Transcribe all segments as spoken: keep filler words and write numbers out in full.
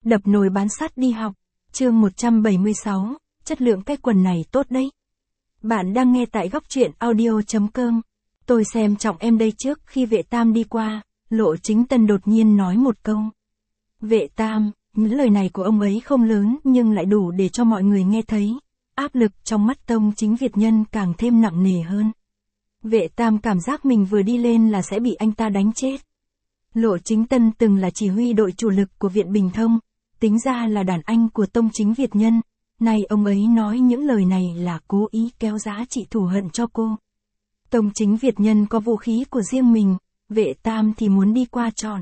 Đập nồi bán sắt đi học. Chương một trăm bảy mươi sáu, chất lượng cái quần này tốt đấy. Bạn đang nghe tại góc truyện audio chấm com. Tôi xem trọng em đây. Trước khi Vệ Tam đi qua, Lộ Chính Tân đột nhiên nói một câu. Vệ Tam, những lời này của ông ấy không lớn nhưng lại đủ để cho mọi người nghe thấy. Áp lực trong mắt Tông Chính Việt Nhân càng thêm nặng nề hơn. Vệ Tam cảm giác mình vừa đi lên là sẽ bị anh ta đánh chết. Lộ Chính Tân từng là chỉ huy đội chủ lực của Viện Bình Thông, tính ra là đàn anh của Tông Chính Việt Nhân, nay ông ấy nói những lời này là cố ý kéo giá trị thù hận cho cô. Tông Chính Việt Nhân có vũ khí của riêng mình, Vệ Tam thì muốn đi qua chọn.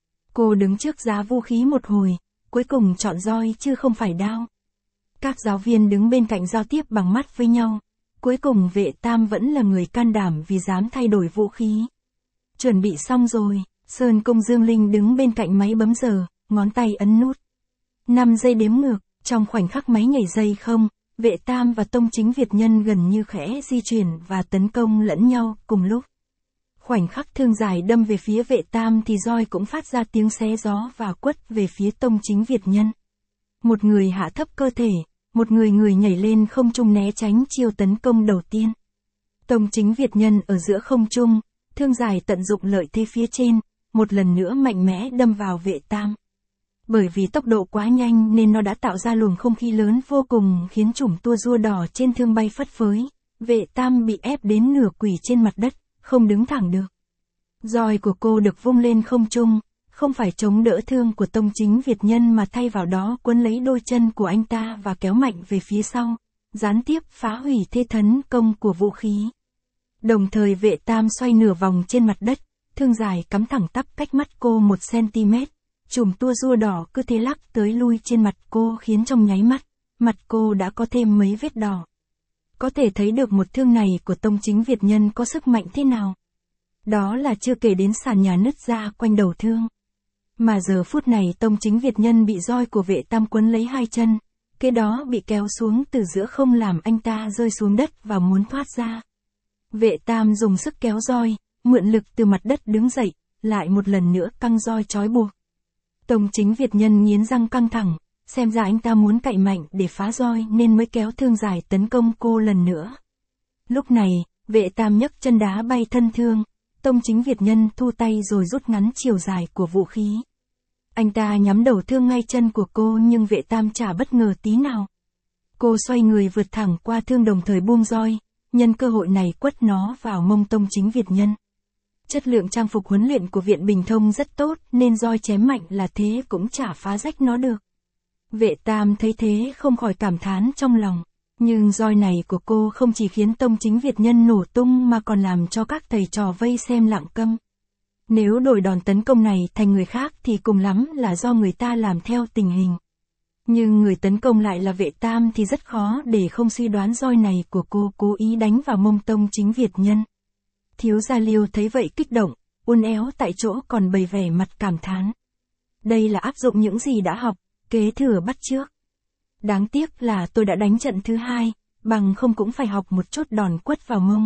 Cô đứng trước giá vũ khí một hồi, cuối cùng chọn roi chứ không phải đao. Các giáo viên đứng bên cạnh giao tiếp bằng mắt với nhau, cuối cùng Vệ Tam vẫn là người can đảm vì dám thay đổi vũ khí. Chuẩn bị xong rồi, Sơn Công Dương Linh đứng bên cạnh máy bấm giờ, ngón tay ấn nút. năm giây đếm ngược, trong khoảnh khắc máy nhảy dây không, Vệ Tam và Tông Chính Việt Nhân gần như khẽ di chuyển và tấn công lẫn nhau cùng lúc. Khoảnh khắc thương dài đâm về phía Vệ Tam thì roi cũng phát ra tiếng xé gió và quất về phía Tông Chính Việt Nhân. Một người hạ thấp cơ thể, một người người nhảy lên không trung né tránh chiêu tấn công đầu tiên. Tông Chính Việt Nhân ở giữa không trung, thương dài tận dụng lợi thế phía trên, một lần nữa mạnh mẽ đâm vào Vệ Tam. Bởi vì tốc độ quá nhanh nên nó đã tạo ra luồng không khí lớn vô cùng khiến chùm tua rua đỏ trên thương bay phất phới. Vệ Tam bị ép đến nửa quỳ trên mặt đất, không đứng thẳng được. Roi của cô được vung lên không trung, không phải chống đỡ thương của Tông Chính Việt Nhân mà thay vào đó quấn lấy đôi chân của anh ta và kéo mạnh về phía sau, gián tiếp phá hủy thế tấn công của vũ khí. Đồng thời Vệ Tam xoay nửa vòng trên mặt đất, thương dài cắm thẳng tắp cách mắt cô một xăng-ti-mét. Chùm tua rua đỏ cứ thế lắc tới lui trên mặt cô khiến trong nháy mắt, mặt cô đã có thêm mấy vết đỏ. Có thể thấy được một thương này của Tông Chính Việt Nhân có sức mạnh thế nào. Đó là chưa kể đến sàn nhà nứt ra quanh đầu thương. Mà giờ phút này Tông Chính Việt Nhân bị roi của Vệ Tam quấn lấy hai chân, kế đó bị kéo xuống từ giữa không làm anh ta rơi xuống đất và muốn thoát ra. Vệ Tam dùng sức kéo roi, mượn lực từ mặt đất đứng dậy, lại một lần nữa căng roi trói buộc. Tông Chính Việt Nhân nghiến răng căng thẳng, xem ra anh ta muốn cậy mạnh để phá roi nên mới kéo thương dài tấn công cô lần nữa. Lúc này, Vệ Tam nhấc chân đá bay thân thương, Tông Chính Việt Nhân thu tay rồi rút ngắn chiều dài của vũ khí. Anh ta nhắm đầu thương ngay chân của cô nhưng Vệ Tam chả bất ngờ tí nào. Cô xoay người vượt thẳng qua thương đồng thời buông roi, nhân cơ hội này quất nó vào mông Tông Chính Việt Nhân. Chất lượng trang phục huấn luyện của Viện Bình Thông rất tốt nên roi chém mạnh là thế cũng chả phá rách nó được. Vệ Tam thấy thế không khỏi cảm thán trong lòng. Nhưng roi này của cô không chỉ khiến Tông Chính Việt Nhân nổ tung mà còn làm cho các thầy trò vây xem lặng câm. Nếu đổi đòn tấn công này thành người khác thì cùng lắm là do người ta làm theo tình hình. Nhưng người tấn công lại là Vệ Tam thì rất khó để không suy đoán roi này của cô cố ý đánh vào mông Tông Chính Việt Nhân. Thiếu gia Liêu thấy vậy kích động, uốn éo tại chỗ còn bày vẻ mặt cảm thán. Đây là áp dụng những gì đã học, kế thừa bắt chước. Đáng tiếc là tôi đã đánh trận thứ hai, bằng không cũng phải học một chút đòn quất vào mông.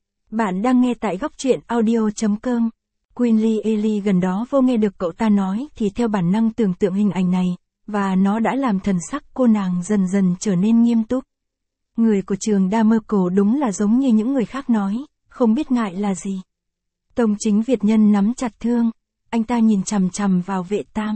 Bạn đang nghe tại góc truyện audio chấm com. Quinly Ellie gần đó vô nghe được cậu ta nói thì theo bản năng tưởng tượng hình ảnh này, và nó đã làm thần sắc cô nàng dần dần trở nên nghiêm túc. Người của trường Damerco đúng là giống như những người khác nói, không biết ngại là gì. Tông Chính Việt Nhân nắm chặt thương, anh ta nhìn chằm chằm vào Vệ Tam.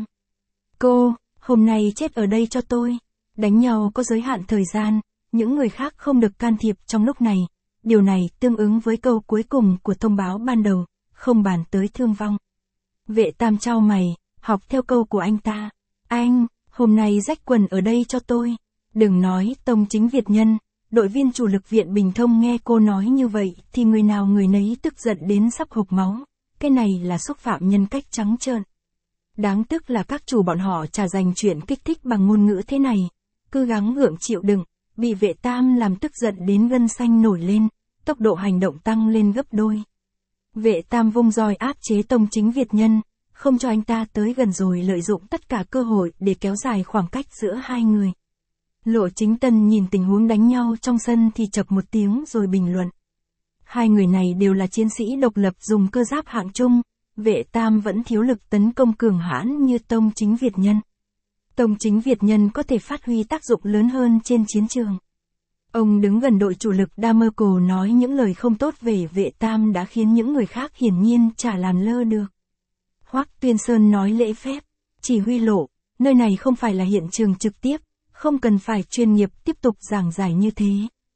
Cô, hôm nay chết ở đây cho tôi. Đánh nhau có giới hạn thời gian, những người khác không được can thiệp trong lúc này. Điều này tương ứng với câu cuối cùng của thông báo ban đầu, không bàn tới thương vong. Vệ Tam chau mày, học theo câu của anh ta. Anh, hôm nay rách quần ở đây cho tôi. Đừng nói Tông Chính Việt Nhân. Đội viên chủ lực Viện Bình Thông nghe cô nói như vậy thì người nào người nấy tức giận đến sắp hộc máu. Cái này là xúc phạm nhân cách trắng trợn. Đáng tức là các chủ bọn họ chả dành chuyện kích thích bằng ngôn ngữ thế này. Cứ gắng gượng chịu đựng, bị Vệ Tam làm tức giận đến gân xanh nổi lên, tốc độ hành động tăng lên gấp đôi. Vệ Tam vung roi áp chế Tông Chính Việt Nhân, không cho anh ta tới gần rồi lợi dụng tất cả cơ hội để kéo dài khoảng cách giữa hai người. Lộ Chính Tân nhìn tình huống đánh nhau trong sân thì chập một tiếng rồi bình luận. Hai người này đều là chiến sĩ độc lập dùng cơ giáp hạng trung, Vệ Tam vẫn thiếu lực tấn công cường hãn như Tông Chính Việt Nhân. Tông chính Việt Nhân có thể phát huy tác dụng lớn hơn trên chiến trường. Ông đứng gần đội chủ lực Đa Mơ Cổ nói những lời không tốt về Vệ Tam đã khiến những người khác hiển nhiên chả làm lơ được. Hoắc Tuyên Sơn nói lễ phép, chỉ huy lộ, nơi này không phải là hiện trường trực tiếp, không cần phải chuyên nghiệp tiếp tục giảng giải như thế.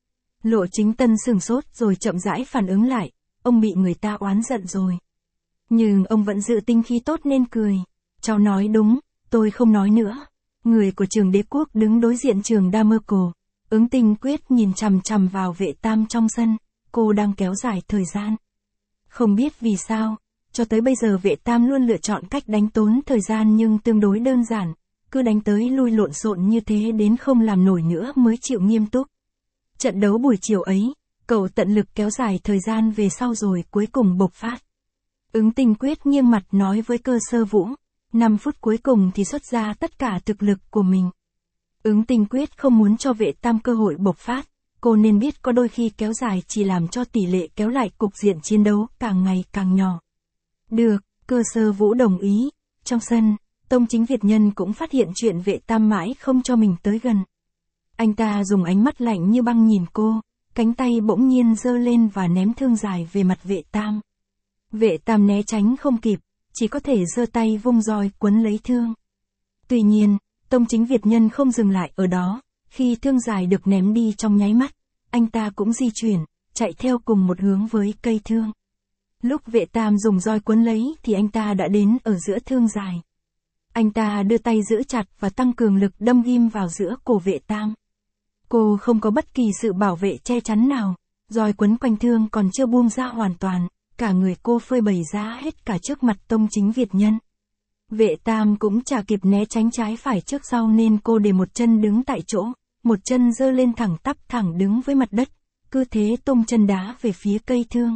Lộ Chính Tân sửng sốt rồi chậm rãi phản ứng lại, ông bị người ta oán giận rồi. Nhưng ông vẫn giữ tinh khí tốt nên cười. Cháu nói đúng, tôi không nói nữa. Người của trường Đế Quốc đứng đối diện trường Đa Mơ Cổ. Ứng Tinh Quyết nhìn chằm chằm vào Vệ Tam trong sân, cô đang kéo dài thời gian. Không biết vì sao, cho tới bây giờ Vệ Tam luôn lựa chọn cách đánh tốn thời gian nhưng tương đối đơn giản, cứ đánh tới lui lộn xộn như thế đến không làm nổi nữa mới chịu nghiêm túc. Trận đấu buổi chiều ấy, cậu tận lực kéo dài thời gian về sau rồi cuối cùng bộc phát. Ứng Tinh Quyết nghiêng mặt nói với Cơ Sơ Vũ, năm phút cuối cùng thì xuất ra tất cả thực lực của mình. Ứng Tinh Quyết không muốn cho Vệ Tam cơ hội bộc phát, cô nên biết có đôi khi kéo dài chỉ làm cho tỷ lệ kéo lại cục diện chiến đấu càng ngày càng nhỏ. Được, Cơ Sơ Vũ đồng ý. Trong sân, Tông Chính Việt Nhân cũng phát hiện chuyện Vệ Tam mãi không cho mình tới gần. Anh ta dùng ánh mắt lạnh như băng nhìn cô, cánh tay bỗng nhiên giơ lên và ném thương dài về mặt Vệ Tam. Vệ Tam né tránh không kịp, chỉ có thể giơ tay vung roi quấn lấy thương. Tuy nhiên, Tông Chính Việt Nhân không dừng lại ở đó, khi thương dài được ném đi trong nháy mắt, anh ta cũng di chuyển, chạy theo cùng một hướng với cây thương. Lúc Vệ Tam dùng roi quấn lấy thì anh ta đã đến ở giữa thương dài. Anh ta đưa tay giữ chặt và tăng cường lực đâm ghim vào giữa cổ Vệ Tam. Cô không có bất kỳ sự bảo vệ che chắn nào, roi quấn quanh thương còn chưa buông ra hoàn toàn, cả người cô phơi bày ra hết cả trước mặt Tông Chính Việt Nhân. Vệ Tam cũng chả kịp né tránh trái phải trước sau nên cô để một chân đứng tại chỗ, một chân giơ lên thẳng tắp thẳng đứng với mặt đất, cứ thế tung chân đá về phía cây thương.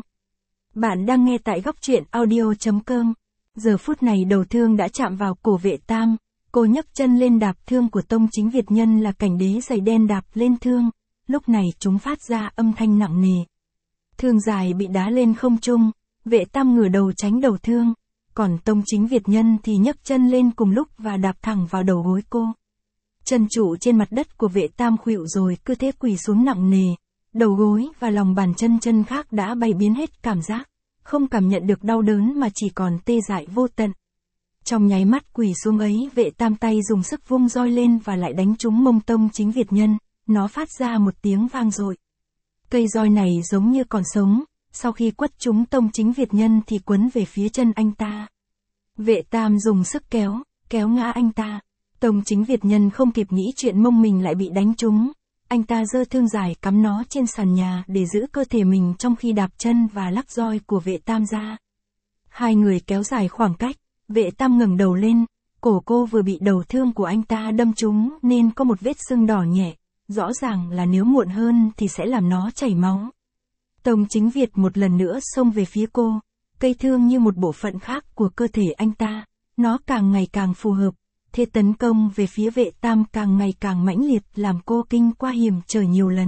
Bạn đang nghe tại góc truyện audio chấm com. Giờ phút này đầu thương đã chạm vào cổ Vệ Tam, cô nhấc chân lên đạp thương của Tông Chính Việt Nhân là cảnh đế giày đen đạp lên thương, lúc này chúng phát ra âm thanh nặng nề. Thương dài bị đá lên không trung, Vệ Tam ngửa đầu tránh đầu thương, còn Tông Chính Việt Nhân thì nhấc chân lên cùng lúc và đạp thẳng vào đầu gối cô. Chân trụ trên mặt đất của Vệ Tam khuỵu rồi cứ thế quỳ xuống nặng nề, đầu gối và lòng bàn chân chân khác đã bay biến hết cảm giác, không cảm nhận được đau đớn mà chỉ còn tê dại vô tận. Trong nháy mắt quỳ xuống ấy, Vệ Tam tay dùng sức vung roi lên và lại đánh trúng mông Tông Chính Việt Nhân, nó phát ra một tiếng vang dội. Cây roi này giống như còn sống, sau khi quất trúng Tông Chính Việt Nhân thì quấn về phía chân anh ta. Vệ Tam dùng sức kéo, kéo ngã anh ta. Tông Chính Việt Nhân không kịp nghĩ chuyện mông mình lại bị đánh trúng. Anh ta giơ thương dài cắm nó trên sàn nhà để giữ cơ thể mình trong khi đạp chân và lắc roi của Vệ Tam ra. Hai người kéo dài khoảng cách, Vệ Tam ngẩng đầu lên, cổ cô vừa bị đầu thương của anh ta đâm trúng nên có một vết sưng đỏ nhẹ, rõ ràng là nếu muộn hơn thì sẽ làm nó chảy máu. Tông Chính Việt một lần nữa xông về phía cô, cây thương như một bộ phận khác của cơ thể anh ta, nó càng ngày càng phù hợp, thế tấn công về phía Vệ Tam càng ngày càng mãnh liệt làm cô kinh qua hiểm trở nhiều lần.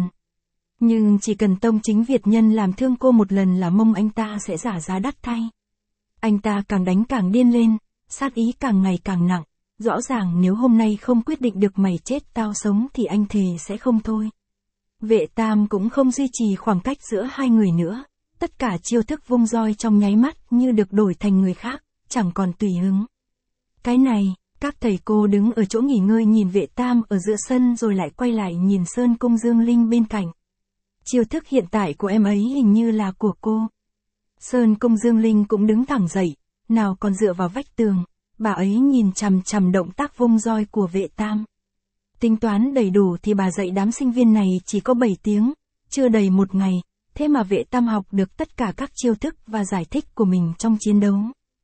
Nhưng chỉ cần Tông Chính Việt Nhân làm thương cô một lần là mông anh ta sẽ trả giá đắt thay. Anh ta càng đánh càng điên lên, sát ý càng ngày càng nặng, rõ ràng nếu hôm nay không quyết định được mày chết tao sống thì anh thề sẽ không thôi. Vệ Tam cũng không duy trì khoảng cách giữa hai người nữa, tất cả chiêu thức vung roi trong nháy mắt như được đổi thành người khác, chẳng còn tùy hứng. Cái này, các thầy cô đứng ở chỗ nghỉ ngơi nhìn Vệ Tam ở giữa sân rồi lại quay lại nhìn Sơn Cung Dương Linh bên cạnh. Chiêu thức hiện tại của em ấy hình như là của cô. Sơn Cung Dương Linh cũng đứng thẳng dậy, nào còn dựa vào vách tường, bà ấy nhìn chằm chằm động tác vung roi của Vệ Tam. Tính toán đầy đủ thì bà dạy đám sinh viên này chỉ có bảy tiếng, chưa đầy một ngày, thế mà Vệ Tam học được tất cả các chiêu thức và giải thích của mình trong chiến đấu.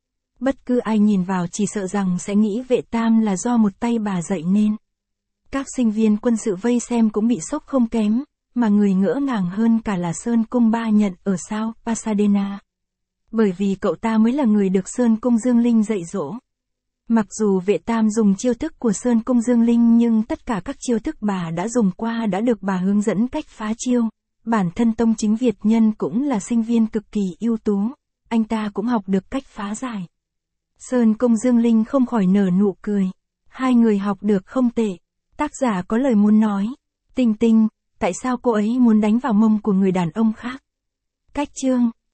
Bất cứ ai nhìn vào chỉ sợ rằng sẽ nghĩ Vệ Tam là do một tay bà dạy nên. Các sinh viên quân sự vây xem cũng bị sốc không kém, mà người ngỡ ngàng hơn cả là Sơn Cung Ba Nhận ở sao Pasadena. Bởi vì cậu ta mới là người được Sơn Cung Dương Linh dạy dỗ. Mặc dù Vệ Tam dùng chiêu thức của Sơn Cung Dương Linh nhưng tất cả các chiêu thức bà đã dùng qua đã được bà hướng dẫn cách phá chiêu. Bản thân Tông Chính Việt Nhân cũng là sinh viên cực kỳ ưu tú, anh ta cũng học được cách phá giải. Sơn Cung Dương Linh không khỏi nở nụ cười. Hai người học được không tệ. Tác giả có lời muốn nói. Tinh Tinh, tại sao cô ấy muốn đánh vào mông của người đàn ông khác? Cách chương